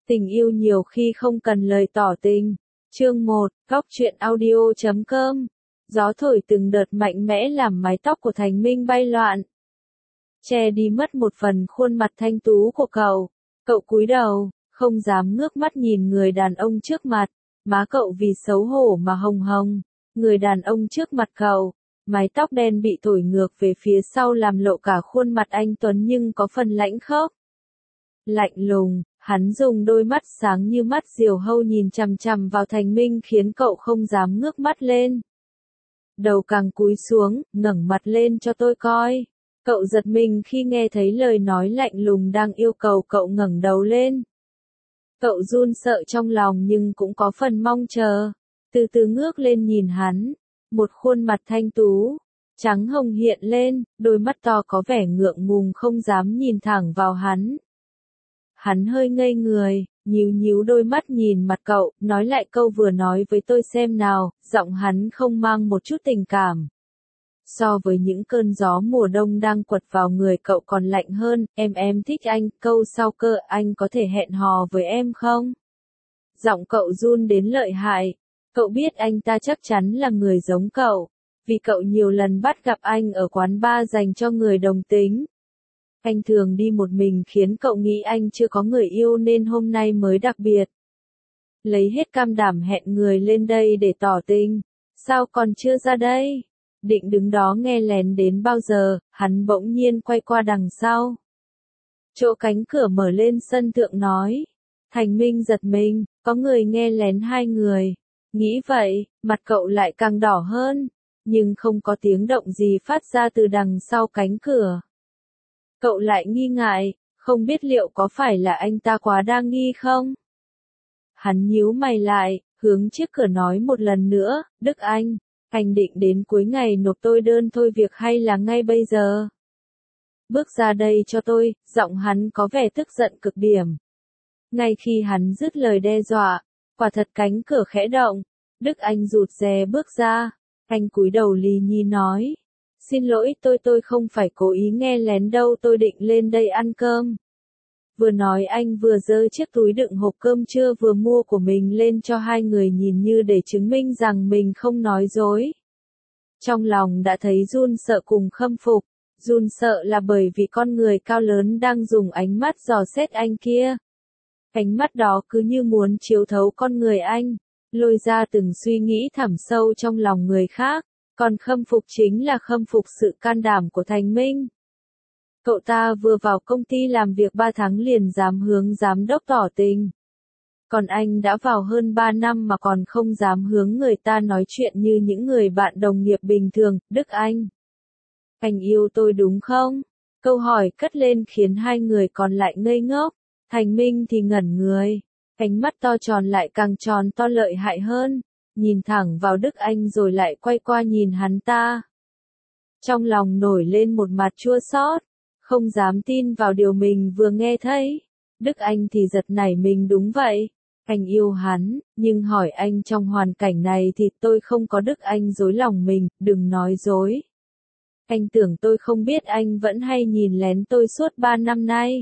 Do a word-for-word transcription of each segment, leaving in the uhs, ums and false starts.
Tình yêu nhiều khi không cần lời tỏ tình. Chương một, Góc truyện audio chấm com. Gió thổi từng đợt mạnh mẽ làm mái tóc của Thành Minh bay loạn, che đi mất một phần khuôn mặt thanh tú của cậu. Cậu cúi đầu, không dám ngước mắt nhìn người đàn ông trước mặt. Má cậu vì xấu hổ mà hồng hồng. Người đàn ông trước mặt cậu, mái tóc đen bị thổi ngược về phía sau làm lộ cả khuôn mặt anh tuấn nhưng có phần lãnh khốc. Lạnh lùng, hắn dùng đôi mắt sáng như mắt diều hâu nhìn chằm chằm vào Thành Minh khiến cậu không dám ngước mắt lên. Đầu càng cúi xuống, ngẩng mặt lên cho tôi coi. Cậu giật mình khi nghe thấy lời nói lạnh lùng đang yêu cầu cậu ngẩng đầu lên. Cậu run sợ trong lòng nhưng cũng có phần mong chờ. Từ từ ngước lên nhìn hắn. Một khuôn mặt thanh tú, trắng hồng hiện lên, đôi mắt to có vẻ ngượng ngùng không dám nhìn thẳng vào hắn. Hắn hơi ngây người, nhíu nhíu đôi mắt nhìn mặt cậu, nói lại câu vừa nói với tôi xem nào, giọng hắn không mang một chút tình cảm. So với những cơn gió mùa đông đang quật vào người cậu còn lạnh hơn, em em thích anh, câu sau cơ anh có thể hẹn hò với em không? Giọng cậu run đến lợi hại, cậu biết anh ta chắc chắn là người giống cậu, vì cậu nhiều lần bắt gặp anh ở quán bar dành cho người đồng tính. Anh thường đi một mình khiến cậu nghĩ anh chưa có người yêu nên hôm nay mới đặc biệt lấy hết can đảm hẹn người lên đây để tỏ tình. Sao còn chưa ra đây? Định đứng đó nghe lén đến bao giờ? Hắn bỗng nhiên quay qua đằng sau. Chỗ cánh cửa mở lên sân thượng nói. Thành Minh giật mình, có người nghe lén hai người. Nghĩ vậy, mặt cậu lại càng đỏ hơn, nhưng không có tiếng động gì phát ra từ đằng sau cánh cửa. Cậu lại nghi ngại, không biết liệu có phải là anh ta quá đa nghi không? Hắn nhíu mày lại, hướng chiếc cửa nói một lần nữa, Đức Anh, anh định đến cuối ngày nộp tôi đơn thôi việc hay là ngay bây giờ? Bước ra đây cho tôi, giọng hắn có vẻ tức giận cực điểm. Ngay khi hắn dứt lời đe dọa, quả thật cánh cửa khẽ động, Đức Anh rụt rè bước ra, anh cúi đầu lì nhì nói. Xin lỗi tôi tôi không phải cố ý nghe lén đâu tôi định lên đây ăn cơm. Vừa nói anh vừa giơ chiếc túi đựng hộp cơm trưa vừa mua của mình lên cho hai người nhìn như để chứng minh rằng mình không nói dối. Trong lòng đã thấy run sợ cùng khâm phục, run sợ là bởi vì con người cao lớn đang dùng ánh mắt dò xét anh kia. Ánh mắt đó cứ như muốn chiếu thấu con người anh, lôi ra từng suy nghĩ thẳm sâu trong lòng người khác. Còn khâm phục chính là khâm phục sự can đảm của Thành Minh. Cậu ta vừa vào công ty làm việc ba tháng liền dám hướng giám đốc tỏ tình. Còn anh đã vào hơn ba năm mà còn không dám hướng người ta nói chuyện như những người bạn đồng nghiệp bình thường. Đức Anh, anh yêu tôi đúng không? Câu hỏi cất lên khiến hai người còn lại ngây ngốc. Thành Minh thì ngẩn người, ánh mắt to tròn lại càng tròn to lợi hại hơn. Nhìn thẳng vào Đức Anh rồi lại quay qua nhìn hắn ta. Trong lòng nổi lên một mặt chua xót, không dám tin vào điều mình vừa nghe thấy. Đức Anh thì giật nảy mình đúng vậy. Anh yêu hắn, nhưng hỏi anh trong hoàn cảnh này thì tôi không có Đức Anh dối lòng mình, đừng nói dối. Anh tưởng tôi không biết anh vẫn hay nhìn lén tôi suốt ba năm nay.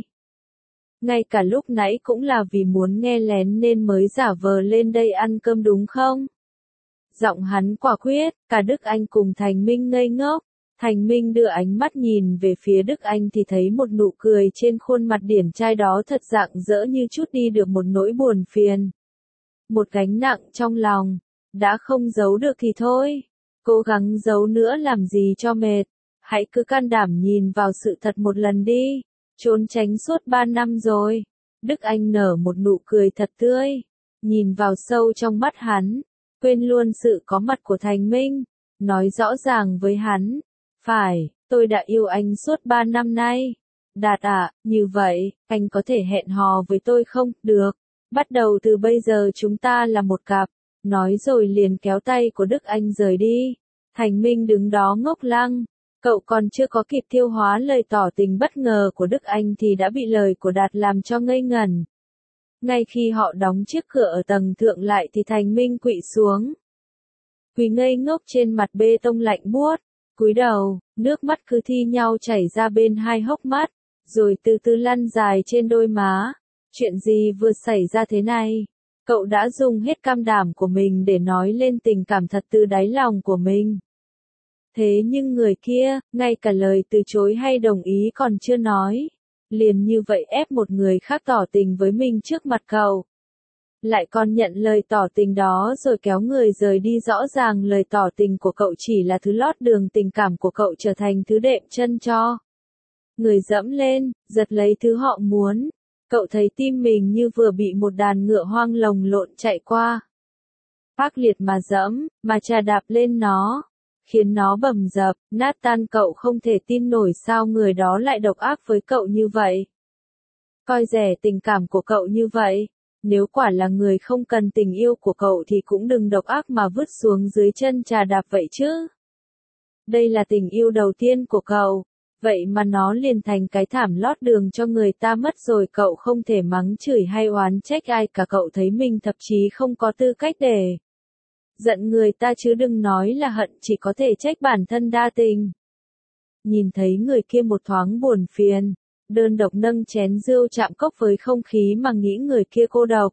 Ngay cả lúc nãy cũng là vì muốn nghe lén nên mới giả vờ lên đây ăn cơm đúng không? Giọng hắn quả quyết, cả Đức Anh cùng Thành Minh ngây ngốc. Thành Minh đưa ánh mắt nhìn về phía Đức Anh thì thấy một nụ cười trên khuôn mặt điển trai đó thật rạng rỡ như chút đi được một nỗi buồn phiền. Một gánh nặng trong lòng, đã không giấu được thì thôi. Cố gắng giấu nữa làm gì cho mệt. Hãy cứ can đảm nhìn vào sự thật một lần đi. Trốn tránh suốt ba năm rồi. Đức Anh nở một nụ cười thật tươi. Nhìn vào sâu trong mắt hắn. Quên luôn sự có mặt của Thành Minh, nói rõ ràng với hắn, phải, tôi đã yêu anh suốt ba năm nay. Đạt ạ, à, như vậy, anh có thể hẹn hò với tôi không? Được, bắt đầu từ bây giờ chúng ta là một cặp, nói rồi liền kéo tay của Đức Anh rời đi. Thành Minh đứng đó ngốc lăng, cậu còn chưa có kịp tiêu hóa lời tỏ tình bất ngờ của Đức Anh thì đã bị lời của Đạt làm cho ngây ngẩn. Ngay khi họ đóng chiếc cửa ở tầng thượng lại thì Thành Minh quỵ xuống. Quỳ ngây ngốc trên mặt bê tông lạnh buốt, cúi đầu, nước mắt cứ thi nhau chảy ra bên hai hốc mắt, rồi từ từ lăn dài trên đôi má. Chuyện gì vừa xảy ra thế này? Cậu đã dùng hết can đảm của mình để nói lên tình cảm thật từ đáy lòng của mình. Thế nhưng người kia, ngay cả lời từ chối hay đồng ý còn chưa nói. Liền như vậy ép một người khác tỏ tình với mình trước mặt cậu. Lại còn nhận lời tỏ tình đó rồi kéo người rời đi, rõ ràng lời tỏ tình của cậu chỉ là thứ lót đường tình cảm của cậu trở thành thứ đệm chân cho người dẫm lên, giật lấy thứ họ muốn. Cậu thấy tim mình như vừa bị một đàn ngựa hoang lồng lộn chạy qua. Ác liệt mà dẫm, mà chà đạp lên nó, khiến nó bầm dập, nát tan. Cậu không thể tin nổi sao người đó lại độc ác với cậu như vậy. Coi rẻ tình cảm của cậu như vậy. Nếu quả là người không cần tình yêu của cậu thì cũng đừng độc ác mà vứt xuống dưới chân chà đạp vậy chứ. Đây là tình yêu đầu tiên của cậu. Vậy mà nó liền thành cái thảm lót đường cho người ta mất rồi. Cậu không thể mắng chửi hay oán trách ai cả. Cậu thấy mình thậm chí không có tư cách để giận người ta chứ đừng nói là hận, chỉ có thể trách bản thân đa tình. Nhìn thấy người kia một thoáng buồn phiền, đơn độc nâng chén rượu chạm cốc với không khí mà nghĩ người kia cô độc.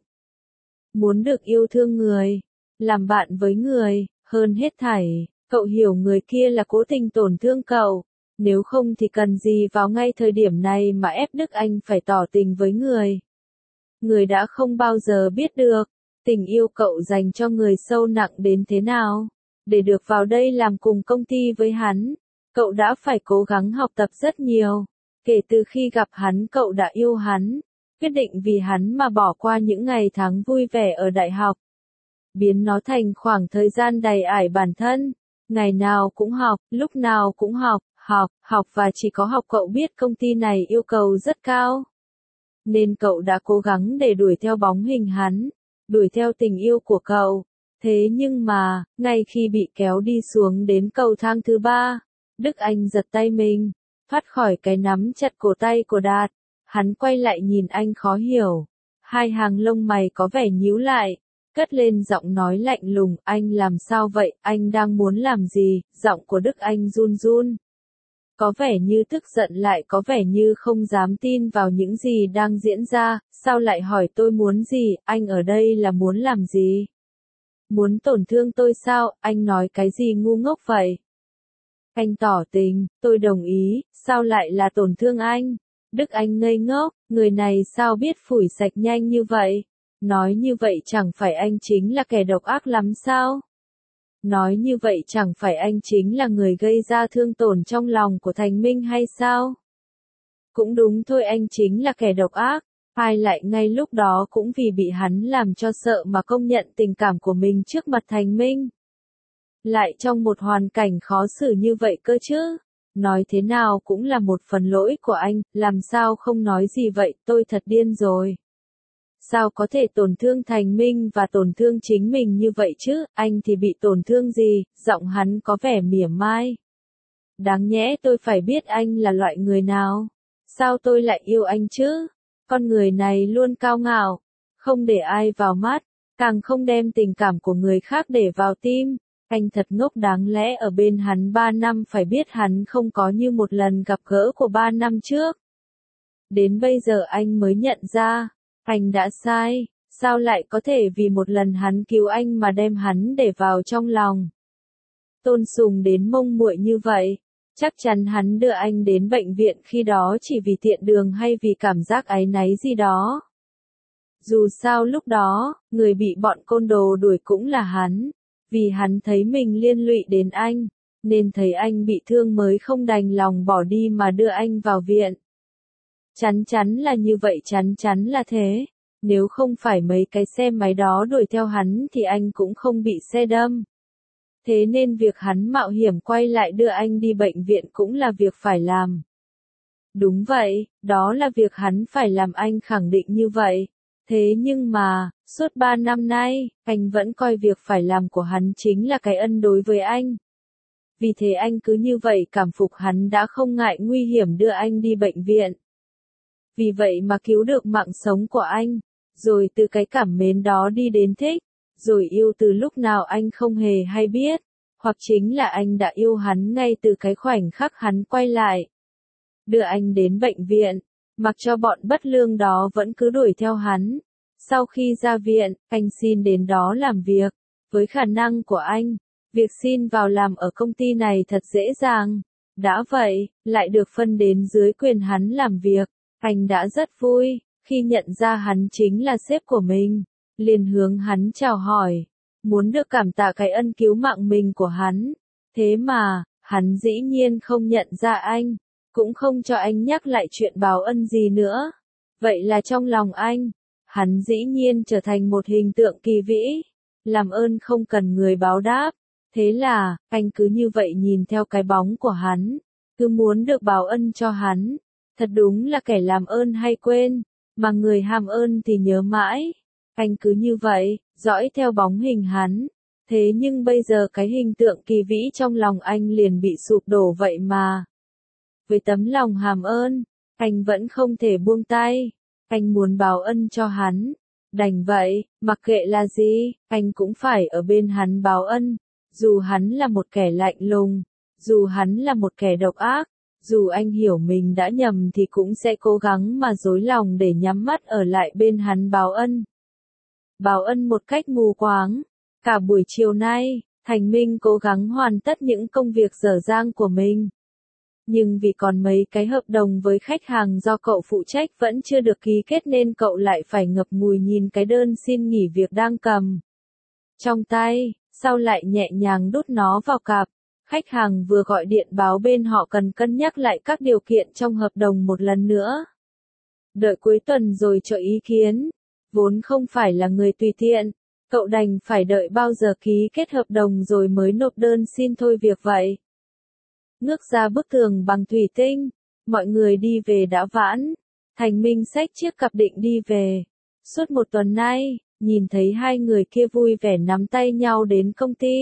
Muốn được yêu thương người, làm bạn với người, hơn hết thảy, cậu hiểu người kia là cố tình tổn thương cậu. Nếu không thì cần gì vào ngay thời điểm này mà ép Đức Anh phải tỏ tình với người. Người đã không bao giờ biết được, tình yêu cậu dành cho người sâu nặng đến thế nào. Để được vào đây làm cùng công ty với hắn, cậu đã phải cố gắng học tập rất nhiều. Kể từ khi gặp hắn cậu đã yêu hắn, quyết định vì hắn mà bỏ qua những ngày tháng vui vẻ ở đại học. Biến nó thành khoảng thời gian đầy ải bản thân. Ngày nào cũng học, lúc nào cũng học, học, học và chỉ có học. Cậu biết công ty này yêu cầu rất cao. Nên cậu đã cố gắng để đuổi theo bóng hình hắn, đuổi theo tình yêu của cậu. Thế nhưng mà, ngay khi bị kéo đi xuống đến cầu thang thứ ba, Đức Anh giật tay mình, thoát khỏi cái nắm chặt cổ tay của Đạt. Hắn quay lại nhìn anh khó hiểu. Hai hàng lông mày có vẻ nhíu lại, cất lên giọng nói lạnh lùng. Anh làm sao vậy, anh đang muốn làm gì? Giọng của Đức Anh run run. Có vẻ như tức giận lại có vẻ như không dám tin vào những gì đang diễn ra. Sao lại hỏi tôi muốn gì, anh ở đây là muốn làm gì? Muốn tổn thương tôi sao, anh nói cái gì ngu ngốc vậy? Anh tỏ tình, tôi đồng ý, sao lại là tổn thương anh? Đức Anh ngây ngốc, người này sao biết phủi sạch nhanh như vậy? Nói như vậy chẳng phải anh chính là kẻ độc ác lắm sao? Nói như vậy chẳng phải anh chính là người gây ra thương tổn trong lòng của Thành Minh hay sao? Cũng đúng thôi, anh chính là kẻ độc ác. Ai lại ngay lúc đó cũng vì bị hắn làm cho sợ mà công nhận tình cảm của mình trước mặt Thành Minh. Lại trong một hoàn cảnh khó xử như vậy cơ chứ. Nói thế nào cũng là một phần lỗi của anh, làm sao không nói gì vậy, tôi thật điên rồi. Sao có thể tổn thương Thành Minh và tổn thương chính mình như vậy chứ, anh thì bị tổn thương gì, giọng hắn có vẻ mỉa mai. Đáng nhẽ tôi phải biết anh là loại người nào. Sao tôi lại yêu anh chứ? Con người này luôn cao ngạo, không để ai vào mắt, càng không đem tình cảm của người khác để vào tim. Anh thật ngốc, đáng lẽ ở bên hắn ba năm phải biết hắn không có như một lần gặp gỡ của ba năm trước. Đến bây giờ anh mới nhận ra, anh đã sai, sao lại có thể vì một lần hắn cứu anh mà đem hắn để vào trong lòng. Tôn sùng đến mông muội như vậy, chắc chắn hắn đưa anh đến bệnh viện khi đó chỉ vì tiện đường hay vì cảm giác áy náy gì đó. Dù sao lúc đó, người bị bọn côn đồ đuổi cũng là hắn. Vì hắn thấy mình liên lụy đến anh, nên thấy anh bị thương mới không đành lòng bỏ đi mà đưa anh vào viện. Chắn chắn là như vậy, chắn chắn là thế. Nếu không phải mấy cái xe máy đó đuổi theo hắn thì anh cũng không bị xe đâm. Thế nên việc hắn mạo hiểm quay lại đưa anh đi bệnh viện cũng là việc phải làm. Đúng vậy, đó là việc hắn phải làm, anh khẳng định như vậy. Thế nhưng mà, suốt ba năm nay, anh vẫn coi việc phải làm của hắn chính là cái ân đối với anh. Vì thế anh cứ như vậy cảm phục hắn đã không ngại nguy hiểm đưa anh đi bệnh viện. Vì vậy mà cứu được mạng sống của anh, rồi từ cái cảm mến đó đi đến thích, rồi yêu từ lúc nào anh không hề hay biết, hoặc chính là anh đã yêu hắn ngay từ cái khoảnh khắc hắn quay lại. Đưa anh đến bệnh viện, mặc cho bọn bất lương đó vẫn cứ đuổi theo hắn. Sau khi ra viện, anh xin đến đó làm việc. Với khả năng của anh, việc xin vào làm ở công ty này thật dễ dàng. Đã vậy, lại được phân đến dưới quyền hắn làm việc. Anh đã rất vui, khi nhận ra hắn chính là sếp của mình. Liền hướng hắn chào hỏi, muốn được cảm tạ cái ân cứu mạng mình của hắn. Thế mà, hắn dĩ nhiên không nhận ra anh, cũng không cho anh nhắc lại chuyện báo ân gì nữa. Vậy là trong lòng anh, hắn dĩ nhiên trở thành một hình tượng kỳ vĩ, làm ơn không cần người báo đáp. Thế là, anh cứ như vậy nhìn theo cái bóng của hắn, cứ muốn được báo ân cho hắn. Thật đúng là kẻ làm ơn hay quên, mà người ham ơn thì nhớ mãi. Anh cứ như vậy, dõi theo bóng hình hắn. Thế nhưng bây giờ cái hình tượng kỳ vĩ trong lòng anh liền bị sụp đổ vậy mà. Với tấm lòng hàm ơn, anh vẫn không thể buông tay. Anh muốn báo ân cho hắn. Đành vậy, mặc kệ là gì, anh cũng phải ở bên hắn báo ân. Dù hắn là một kẻ lạnh lùng, dù hắn là một kẻ độc ác, dù anh hiểu mình đã nhầm thì cũng sẽ cố gắng mà dối lòng để nhắm mắt ở lại bên hắn báo ân. Báo ân một cách mù quáng. Cả buổi chiều nay, Thành Minh cố gắng hoàn tất những công việc dở dang của mình. Nhưng vì còn mấy cái hợp đồng với khách hàng do cậu phụ trách vẫn chưa được ký kết nên cậu lại phải ngập ngùi nhìn cái đơn xin nghỉ việc đang cầm trong tay, sau lại nhẹ nhàng đút nó vào cặp. Khách hàng vừa gọi điện báo bên họ cần cân nhắc lại các điều kiện trong hợp đồng một lần nữa. Đợi cuối tuần rồi cho ý kiến. Vốn không phải là người tùy tiện, cậu đành phải đợi bao giờ ký kết hợp đồng rồi mới nộp đơn xin thôi việc vậy. Ngước ra bức tường bằng thủy tinh, mọi người đi về đã vãn. Thành Minh xách chiếc cặp định đi về. Suốt một tuần nay, nhìn thấy hai người kia vui vẻ nắm tay nhau đến công ty.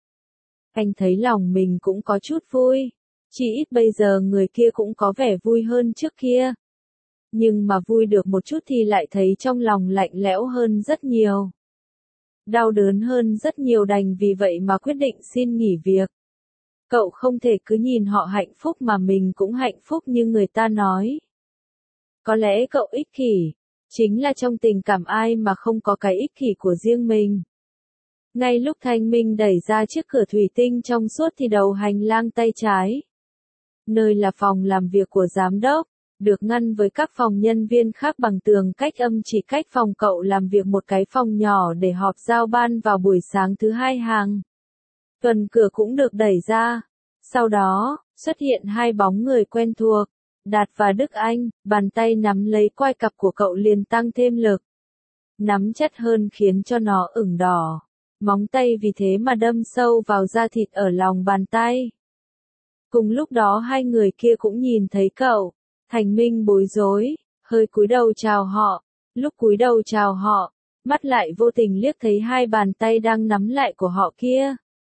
Anh thấy lòng mình cũng có chút vui, chỉ ít bây giờ người kia cũng có vẻ vui hơn trước kia. Nhưng mà vui được một chút thì lại thấy trong lòng lạnh lẽo hơn rất nhiều. Đau đớn hơn rất nhiều, đành vì vậy mà quyết định xin nghỉ việc. Cậu không thể cứ nhìn họ hạnh phúc mà mình cũng hạnh phúc như người ta nói. Có lẽ cậu ích kỷ, chính là trong tình cảm ai mà không có cái ích kỷ của riêng mình. Ngay lúc Thanh Minh đẩy ra chiếc cửa thủy tinh trong suốt thì đầu hành lang tay trái, nơi là phòng làm việc của giám đốc, được ngăn với các phòng nhân viên khác bằng tường cách âm, chỉ cách phòng cậu làm việc một cái phòng nhỏ để họp giao ban vào buổi sáng thứ hai hàng tuần. Cửa cũng được đẩy ra. Sau đó, xuất hiện hai bóng người quen thuộc, Đạt và Đức Anh. Bàn tay nắm lấy quai cặp của cậu liền tăng thêm lực. Nắm chặt hơn khiến cho nó ửng đỏ. Móng tay vì thế mà đâm sâu vào da thịt ở lòng bàn tay. Cùng lúc đó hai người kia cũng nhìn thấy cậu. Thành Minh bối rối, hơi cúi đầu chào họ. Lúc cúi đầu chào họ, mắt lại vô tình liếc thấy hai bàn tay đang nắm lại của họ kia.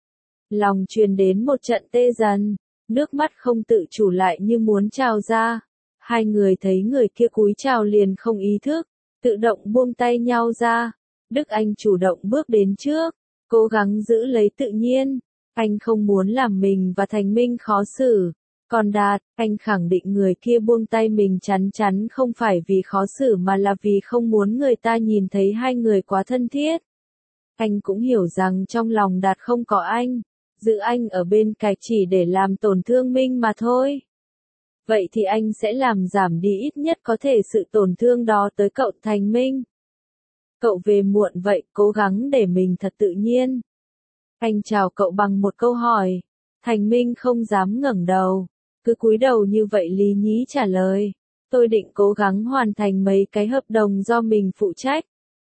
Lòng truyền đến một trận tê dần, nước mắt không tự chủ lại như muốn trào ra. Hai người thấy người kia cúi chào liền không ý thức, tự động buông tay nhau ra. Đức Anh chủ động bước đến trước, cố gắng giữ lấy tự nhiên. Anh không muốn làm mình và Thành Minh khó xử. Còn Đạt, anh khẳng định người kia buông tay mình chắn chắn không phải vì khó xử mà là vì không muốn người ta nhìn thấy hai người quá thân thiết. Anh cũng hiểu rằng trong lòng Đạt không có anh, giữ anh ở bên cạnh chỉ để làm tổn thương Minh mà thôi. Vậy thì anh sẽ làm giảm đi ít nhất có thể sự tổn thương đó tới cậu Thành Minh. Cậu về muộn vậy, cố gắng để mình thật tự nhiên. Anh chào cậu bằng một câu hỏi. Thành Minh không dám ngẩng đầu, cứ cúi đầu như vậy lý nhí trả lời. Tôi định cố gắng hoàn thành mấy cái hợp đồng do mình phụ trách.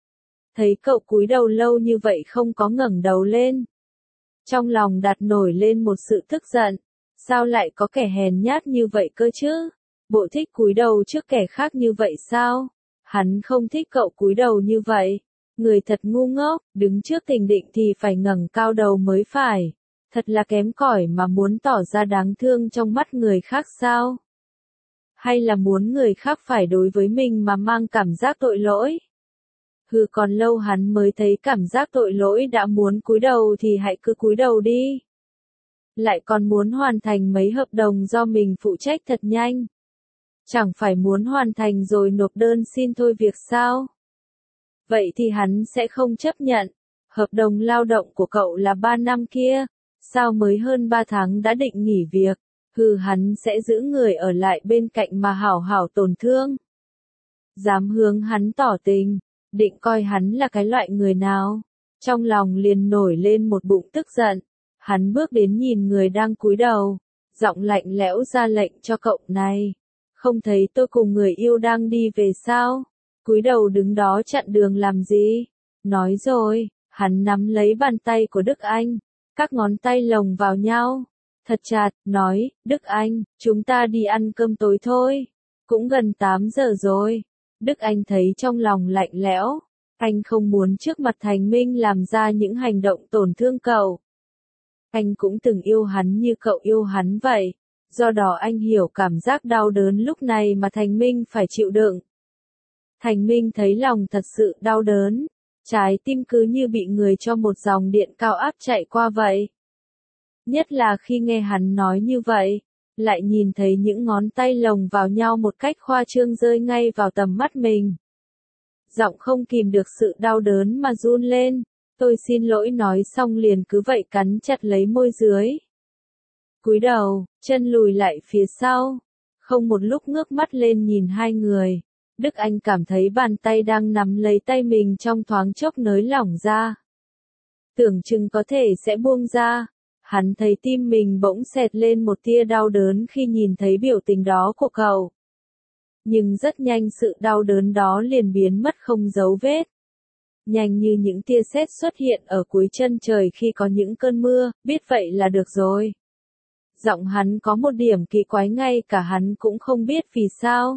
Thấy cậu cúi đầu lâu như vậy không có ngẩng đầu lên. Trong lòng Đạt nổi lên một sự tức giận. Sao lại có kẻ hèn nhát như vậy cơ chứ? Bộ thích cúi đầu trước kẻ khác như vậy sao? Hắn không thích cậu cúi đầu như vậy. Người thật ngu ngốc, đứng trước tình định thì phải ngẩng cao đầu mới phải. Thật là kém cỏi mà muốn tỏ ra đáng thương trong mắt người khác sao? Hay là muốn người khác phải đối với mình mà mang cảm giác tội lỗi? Hừ, còn lâu hắn mới thấy cảm giác tội lỗi, đã muốn cúi đầu thì hãy cứ cúi đầu đi. Lại còn muốn hoàn thành mấy hợp đồng do mình phụ trách thật nhanh. Chẳng phải muốn hoàn thành rồi nộp đơn xin thôi việc sao? Vậy thì hắn sẽ không chấp nhận. Hợp đồng lao động của cậu là ba năm kia, sao mới hơn ba tháng đã định nghỉ việc? Hừ, hắn sẽ giữ người ở lại bên cạnh mà hảo hảo tổn thương. Dám hướng hắn tỏ tình, định coi hắn là cái loại người nào? Trong lòng liền nổi lên một bụng tức giận. Hắn bước đến nhìn người đang cúi đầu, giọng lạnh lẽo ra lệnh cho cậu này. Không thấy tôi cùng người yêu đang đi về sao? Cúi đầu đứng đó chặn đường làm gì? Nói rồi, hắn nắm lấy bàn tay của Đức Anh, các ngón tay lồng vào nhau, thật chặt, nói, Đức Anh, chúng ta đi ăn cơm tối thôi, cũng gần tám giờ rồi. Đức Anh thấy trong lòng lạnh lẽo, anh không muốn trước mặt Thành Minh làm ra những hành động tổn thương cậu. Anh cũng từng yêu hắn như cậu yêu hắn vậy, do đó anh hiểu cảm giác đau đớn lúc này mà Thành Minh phải chịu đựng. Thành Minh thấy lòng thật sự đau đớn, trái tim cứ như bị người cho một dòng điện cao áp chạy qua vậy. Nhất là khi nghe hắn nói như vậy, lại nhìn thấy những ngón tay lồng vào nhau một cách khoa trương rơi ngay vào tầm mắt mình. Giọng không kìm được sự đau đớn mà run lên, tôi xin lỗi nói xong liền cứ vậy cắn chặt lấy môi dưới. Cúi đầu, chân lùi lại phía sau, không một lúc ngước mắt lên nhìn hai người. Đức Anh cảm thấy bàn tay đang nắm lấy tay mình trong thoáng chốc nới lỏng ra. Tưởng chừng có thể sẽ buông ra. Hắn thấy tim mình bỗng xẹt lên một tia đau đớn khi nhìn thấy biểu tình đó của cậu. Nhưng rất nhanh sự đau đớn đó liền biến mất không dấu vết. Nhanh như những tia sét xuất hiện ở cuối chân trời khi có những cơn mưa, biết vậy là được rồi. Giọng hắn có một điểm kỳ quái ngay cả hắn cũng không biết vì sao.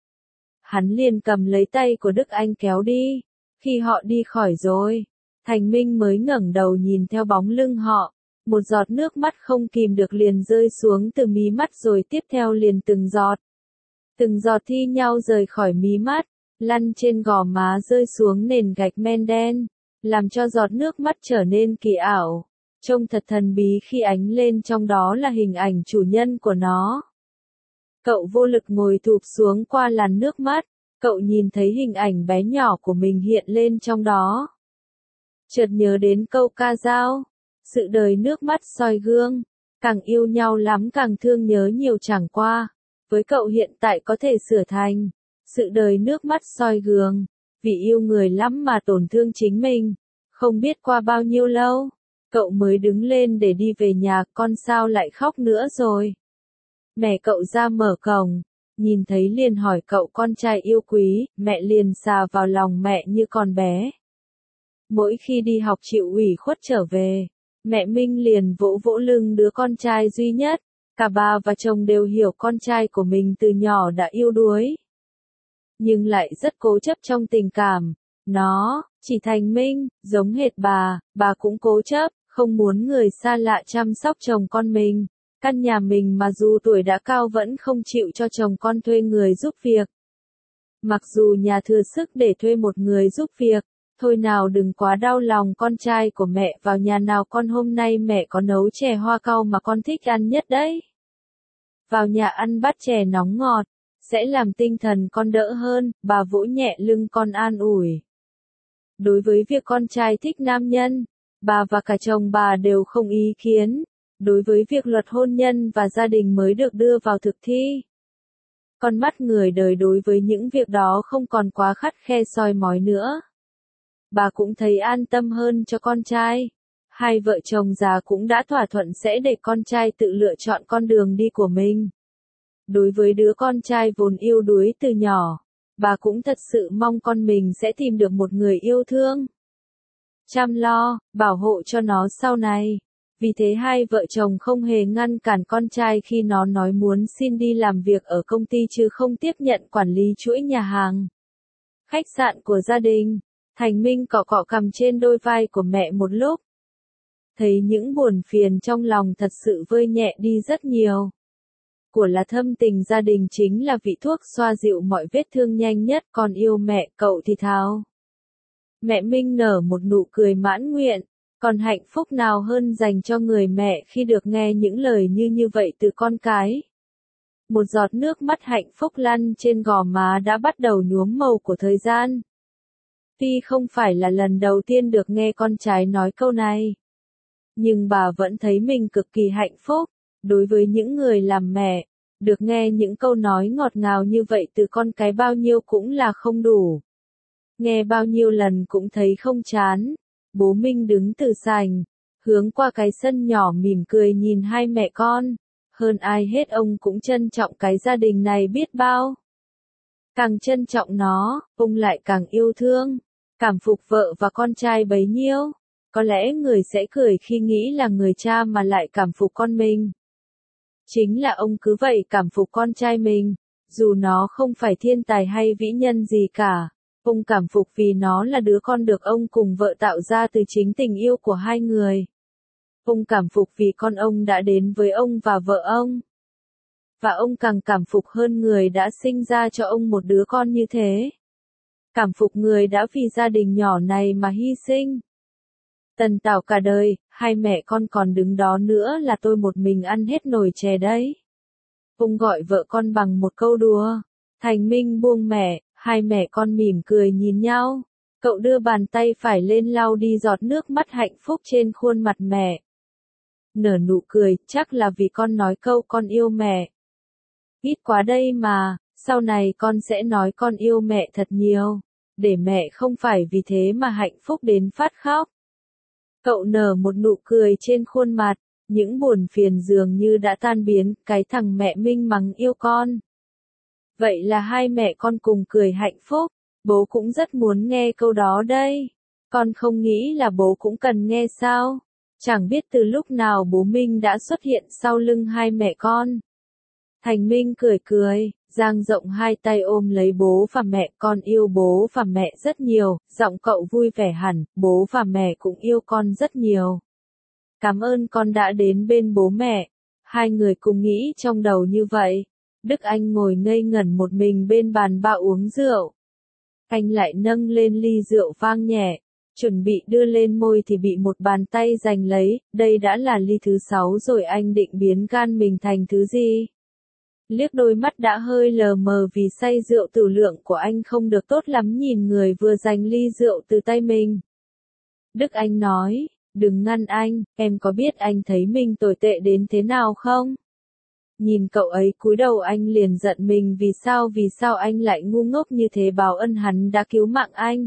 Hắn liền cầm lấy tay của Đức Anh kéo đi. Khi họ đi khỏi rồi, Thành Minh mới ngẩng đầu nhìn theo bóng lưng họ. Một giọt nước mắt không kìm được liền rơi xuống từ mí mắt rồi tiếp theo liền từng giọt. Từng giọt thi nhau rời khỏi mí mắt, lăn trên gò má rơi xuống nền gạch men đen, làm cho giọt nước mắt trở nên kỳ ảo. Trông thật thần bí khi ánh lên trong đó là hình ảnh chủ nhân của nó. Cậu vô lực ngồi thụp xuống qua làn nước mắt, cậu nhìn thấy hình ảnh bé nhỏ của mình hiện lên trong đó. Chợt nhớ đến câu ca dao, sự đời nước mắt soi gương, càng yêu nhau lắm càng thương nhớ nhiều chẳng qua. Với cậu hiện tại có thể sửa thành, sự đời nước mắt soi gương, vì yêu người lắm mà tổn thương chính mình. Không biết qua bao nhiêu lâu, cậu mới đứng lên để đi về nhà, con sao lại khóc nữa rồi. Mẹ cậu ra mở cổng, nhìn thấy liền hỏi cậu con trai yêu quý, mẹ liền xà vào lòng mẹ như con bé. Mỗi khi đi học chịu ủy khuất trở về, mẹ Minh liền vỗ vỗ lưng đứa con trai duy nhất. Cả bà và chồng đều hiểu con trai của mình từ nhỏ đã yêu đuối. Nhưng lại rất cố chấp trong tình cảm. Nó, chỉ Thành Minh, giống hệt bà, bà cũng cố chấp, không muốn người xa lạ chăm sóc chồng con mình. Căn nhà mình mà dù tuổi đã cao vẫn không chịu cho chồng con thuê người giúp việc. Mặc dù nhà thừa sức để thuê một người giúp việc, thôi nào đừng quá đau lòng con trai của mẹ, vào nhà nào con hôm nay mẹ có nấu chè hoa cau mà con thích ăn nhất đấy. Vào nhà ăn bát chè nóng ngọt, sẽ làm tinh thần con đỡ hơn, bà vỗ nhẹ lưng con an ủi. Đối với việc con trai thích nam nhân, bà và cả chồng bà đều không ý kiến. Đối với việc luật hôn nhân và gia đình mới được đưa vào thực thi, con mắt người đời đối với những việc đó không còn quá khắt khe soi mói nữa. Bà cũng thấy an tâm hơn cho con trai. Hai vợ chồng già cũng đã thỏa thuận sẽ để con trai tự lựa chọn con đường đi của mình. Đối với đứa con trai vốn yêu đuối từ nhỏ, bà cũng thật sự mong con mình sẽ tìm được một người yêu thương, chăm lo, bảo hộ cho nó sau này. Vì thế hai vợ chồng không hề ngăn cản con trai khi nó nói muốn xin đi làm việc ở công ty chứ không tiếp nhận quản lý chuỗi nhà hàng, khách sạn của gia đình. Thành Minh cọ cọ cằm trên đôi vai của mẹ một lúc. Thấy những buồn phiền trong lòng thật sự vơi nhẹ đi rất nhiều. Của là thâm tình gia đình chính là vị thuốc xoa dịu mọi vết thương nhanh nhất, còn yêu mẹ cậu thì thào. Mẹ Minh nở một nụ cười mãn nguyện, còn hạnh phúc nào hơn dành cho người mẹ khi được nghe những lời như như vậy từ con cái. Một giọt nước mắt hạnh phúc lăn trên gò má đã bắt đầu nhuốm màu của thời gian. Tuy không phải là lần đầu tiên được nghe con trai nói câu này, nhưng bà vẫn thấy mình cực kỳ hạnh phúc. Đối với những người làm mẹ, được nghe những câu nói ngọt ngào như vậy từ con cái bao nhiêu cũng là không đủ. Nghe bao nhiêu lần cũng thấy không chán. Bố Minh đứng từ sảnh, hướng qua cái sân nhỏ mỉm cười nhìn hai mẹ con. Hơn ai hết ông cũng trân trọng cái gia đình này biết bao. Càng trân trọng nó, ông lại càng yêu thương, cảm phục vợ và con trai bấy nhiêu. Có lẽ người sẽ cười khi nghĩ là người cha mà lại cảm phục con mình. Chính là ông cứ vậy cảm phục con trai mình, dù nó không phải thiên tài hay vĩ nhân gì cả. Ông cảm phục vì nó là đứa con được ông cùng vợ tạo ra từ chính tình yêu của hai người. Ông cảm phục vì con ông đã đến với ông và vợ ông. Và ông càng cảm phục hơn người đã sinh ra cho ông một đứa con như thế. Cảm phục người đã vì gia đình nhỏ này mà hy sinh. Tần Tảo cả đời, hai mẹ con còn đứng đó nữa là tôi một mình ăn hết nồi chè đấy. Ông gọi vợ con bằng một câu đùa. Thành Minh buông mẹ, hai mẹ con mỉm cười nhìn nhau. Cậu đưa bàn tay phải lên lau đi giọt nước mắt hạnh phúc trên khuôn mặt mẹ. Nở nụ cười, chắc là vì con nói câu con yêu mẹ. Ít quá đây mà, sau này con sẽ nói con yêu mẹ thật nhiều, để mẹ không phải vì thế mà hạnh phúc đến phát khóc. Cậu nở một nụ cười trên khuôn mặt, những buồn phiền dường như đã tan biến, cái thằng mẹ Minh mắng yêu con. Vậy là hai mẹ con cùng cười hạnh phúc, bố cũng rất muốn nghe câu đó đây. Con không nghĩ là bố cũng cần nghe sao? Chẳng biết từ lúc nào bố Minh đã xuất hiện sau lưng hai mẹ con. Thành Minh cười cười, dang rộng hai tay ôm lấy bố và mẹ. Con yêu bố và mẹ rất nhiều, giọng cậu vui vẻ hẳn, bố và mẹ cũng yêu con rất nhiều. Cảm ơn con đã đến bên bố mẹ. Hai người cùng nghĩ trong đầu như vậy. Đức Anh ngồi ngây ngẩn một mình bên bàn bạo uống rượu. Anh lại nâng lên ly rượu vang nhẹ, chuẩn bị đưa lên môi thì bị một bàn tay giành lấy. Đây đã là ly thứ sáu rồi, anh định biến gan mình thành thứ gì? Liếc đôi mắt đã hơi lờ mờ vì say rượu, tử lượng của anh không được tốt lắm nhìn người vừa giành ly rượu từ tay mình. Đức Anh nói, đừng ngăn anh, em có biết anh thấy mình tồi tệ đến thế nào không? Nhìn cậu ấy cúi đầu anh liền giận mình, vì sao vì sao anh lại ngu ngốc như thế, báo ân hắn đã cứu mạng anh.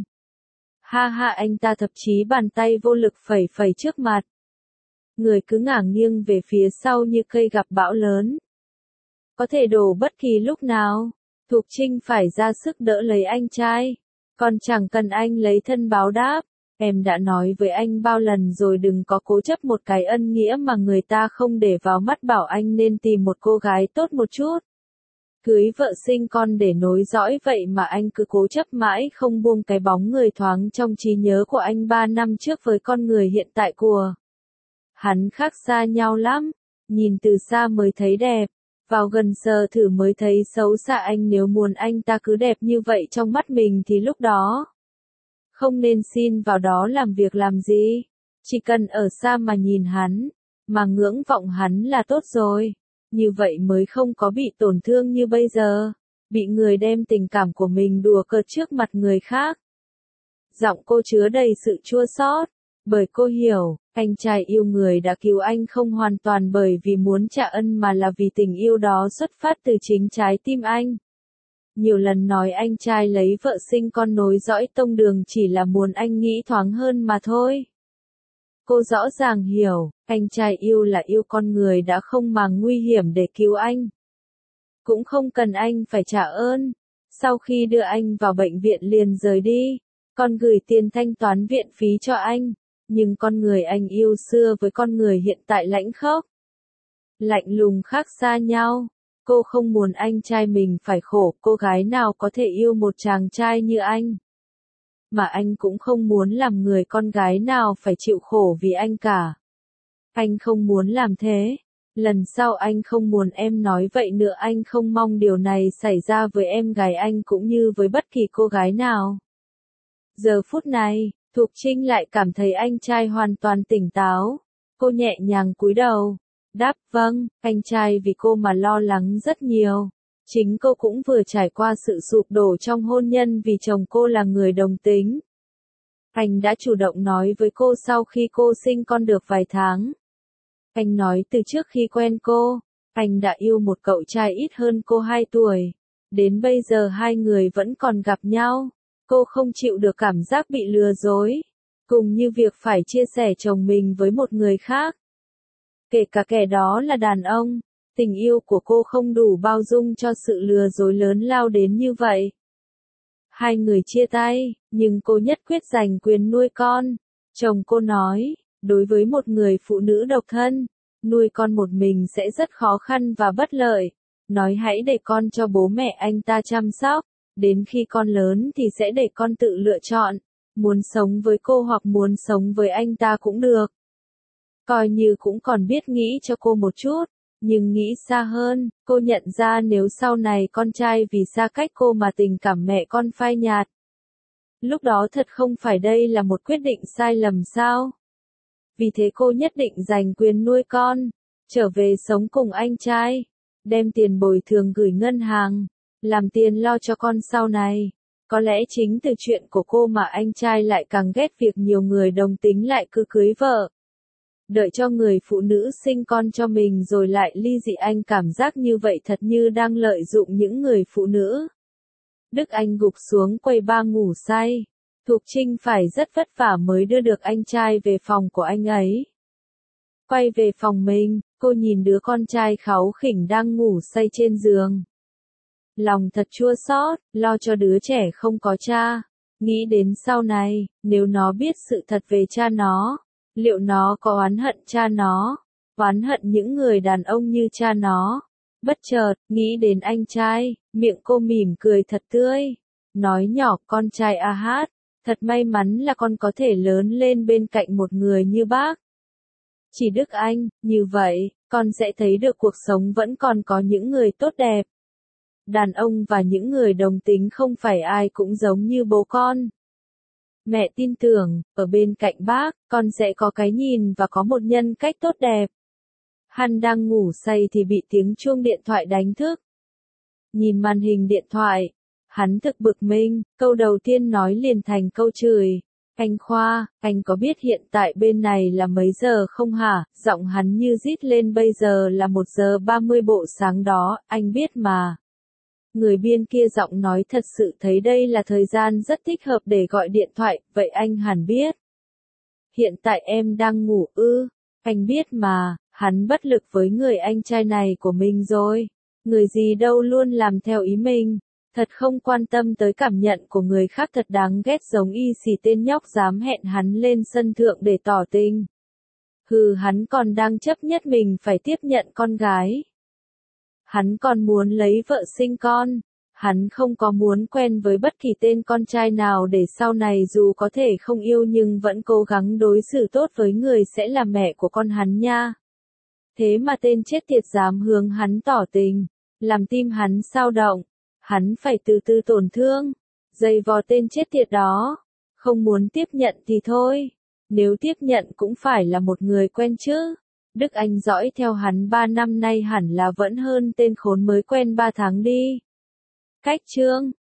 Ha ha, anh ta thậm chí bàn tay vô lực phẩy phẩy trước mặt. Người cứ ngả nghiêng về phía sau như cây gặp bão lớn. Có thể đổ bất kỳ lúc nào. Thục Trinh phải ra sức đỡ lấy anh trai. Còn chẳng cần anh lấy thân báo đáp. Em đã nói với anh bao lần rồi, đừng có cố chấp một cái ân nghĩa mà người ta không để vào mắt, bảo anh nên tìm một cô gái tốt một chút. Cưới vợ sinh con để nối dõi, vậy mà anh cứ cố chấp mãi không buông cái bóng người thoáng trong trí nhớ của anh ba năm trước với con người hiện tại của hắn khác xa nhau lắm. Nhìn từ xa mới thấy đẹp, vào gần sờ thử mới thấy xấu xa. Anh nếu muốn anh ta cứ đẹp như vậy trong mắt mình thì lúc đó không nên xin vào đó làm việc làm gì. Chỉ cần ở xa mà nhìn hắn, mà ngưỡng vọng hắn là tốt rồi. Như vậy mới không có bị tổn thương như bây giờ, bị người đem tình cảm của mình đùa cợt trước mặt người khác. Giọng cô chứa đầy sự chua xót, bởi cô hiểu, anh trai yêu người đã cứu anh không hoàn toàn bởi vì muốn trả ân mà là vì tình yêu đó xuất phát từ chính trái tim anh. Nhiều lần nói anh trai lấy vợ sinh con nối dõi tông đường chỉ là muốn anh nghĩ thoáng hơn mà thôi. Cô rõ ràng hiểu, anh trai yêu là yêu con người đã không màng nguy hiểm để cứu anh. Cũng không cần anh phải trả ơn. Sau khi đưa anh vào bệnh viện liền rời đi, còn gửi tiền thanh toán viện phí cho anh. Nhưng con người anh yêu xưa với con người hiện tại lãnh khốc, lạnh lùng khác xa nhau. Cô không muốn anh trai mình phải khổ, cô gái nào có thể yêu một chàng trai như anh. Mà anh cũng không muốn làm người con gái nào phải chịu khổ vì anh cả. Anh không muốn làm thế. Lần sau anh không muốn em nói vậy nữa, anh không mong điều này xảy ra với em gái anh cũng như với bất kỳ cô gái nào. Giờ phút này, Thục Trinh lại cảm thấy anh trai hoàn toàn tỉnh táo. Cô nhẹ nhàng cúi đầu, đáp vâng, anh trai vì cô mà lo lắng rất nhiều. Chính cô cũng vừa trải qua sự sụp đổ trong hôn nhân vì chồng cô là người đồng tính. Anh đã chủ động nói với cô sau khi cô sinh con được vài tháng. Anh nói từ trước khi quen cô, anh đã yêu một cậu trai ít hơn cô hai tuổi. Đến bây giờ hai người vẫn còn gặp nhau. Cô không chịu được cảm giác bị lừa dối. Cùng như việc phải chia sẻ chồng mình với một người khác. Kể cả kẻ đó là đàn ông, tình yêu của cô không đủ bao dung cho sự lừa dối lớn lao đến như vậy. Hai người chia tay, nhưng cô nhất quyết giành quyền nuôi con. Chồng cô nói, đối với một người phụ nữ độc thân, nuôi con một mình sẽ rất khó khăn và bất lợi. Nói hãy để con cho bố mẹ anh ta chăm sóc, đến khi con lớn thì sẽ để con tự lựa chọn, muốn sống với cô hoặc muốn sống với anh ta cũng được. Coi như cũng còn biết nghĩ cho cô một chút, nhưng nghĩ xa hơn, cô nhận ra nếu sau này con trai vì xa cách cô mà tình cảm mẹ con phai nhạt. Lúc đó thật không phải đây là một quyết định sai lầm sao? Vì thế cô nhất định giành quyền nuôi con, trở về sống cùng anh trai, đem tiền bồi thường gửi ngân hàng, làm tiền lo cho con sau này. Có lẽ chính từ chuyện của cô mà anh trai lại càng ghét việc nhiều người đồng tính lại cứ cưới vợ. Đợi cho người phụ nữ sinh con cho mình rồi lại ly dị, anh cảm giác như vậy thật như đang lợi dụng những người phụ nữ. Đức Anh gục xuống quầy ba ngủ say. Thục Trinh phải rất vất vả mới đưa được anh trai về phòng của anh ấy. Quay về phòng mình, cô nhìn đứa con trai kháu khỉnh đang ngủ say trên giường. Lòng thật chua xót, lo cho đứa trẻ không có cha. Nghĩ đến sau này, nếu nó biết sự thật về cha nó, liệu nó có oán hận cha nó, oán hận những người đàn ông như cha nó? Bất chợt, nghĩ đến anh trai, miệng cô mỉm cười thật tươi. Nói nhỏ, con trai a hát, thật may mắn là con có thể lớn lên bên cạnh một người như bác. Chỉ Đức Anh, như vậy, con sẽ thấy được cuộc sống vẫn còn có những người tốt đẹp. Đàn ông và những người đồng tính không phải ai cũng giống như bố con. Mẹ tin tưởng, ở bên cạnh bác, con sẽ có cái nhìn và có một nhân cách tốt đẹp. Hắn đang ngủ say thì bị tiếng chuông điện thoại đánh thức. Nhìn màn hình điện thoại, hắn thực bực mình, câu đầu tiên nói liền thành câu chửi. Anh Khoa, anh có biết hiện tại bên này là mấy giờ không hả? Giọng hắn như rít lên, bây giờ là một giờ ba mươi bộ sáng đó, anh biết mà. Người bên kia giọng nói thật sự thấy đây là thời gian rất thích hợp để gọi điện thoại, vậy anh hẳn biết. Hiện tại em đang ngủ ư, anh biết mà, hắn bất lực với người anh trai này của mình rồi. Người gì đâu luôn làm theo ý mình, thật không quan tâm tới cảm nhận của người khác, thật đáng ghét, giống y xì tên nhóc dám hẹn hắn lên sân thượng để tỏ tình. Hừ, hắn còn đang chấp nhất mình phải tiếp nhận con gái. Hắn còn muốn lấy vợ sinh con. Hắn không có muốn quen với bất kỳ tên con trai nào để sau này dù có thể không yêu nhưng vẫn cố gắng đối xử tốt với người sẽ là mẹ của con hắn nha. Thế mà tên chết tiệt dám hướng hắn tỏ tình, làm tim hắn xao động. Hắn phải từ từ tổn thương, dày vò tên chết tiệt đó. Không muốn tiếp nhận thì thôi, nếu tiếp nhận cũng phải là một người quen chứ. Đức Anh dõi theo hắn ba năm nay hẳn là vẫn hơn tên khốn mới quen ba tháng đi. Cách chương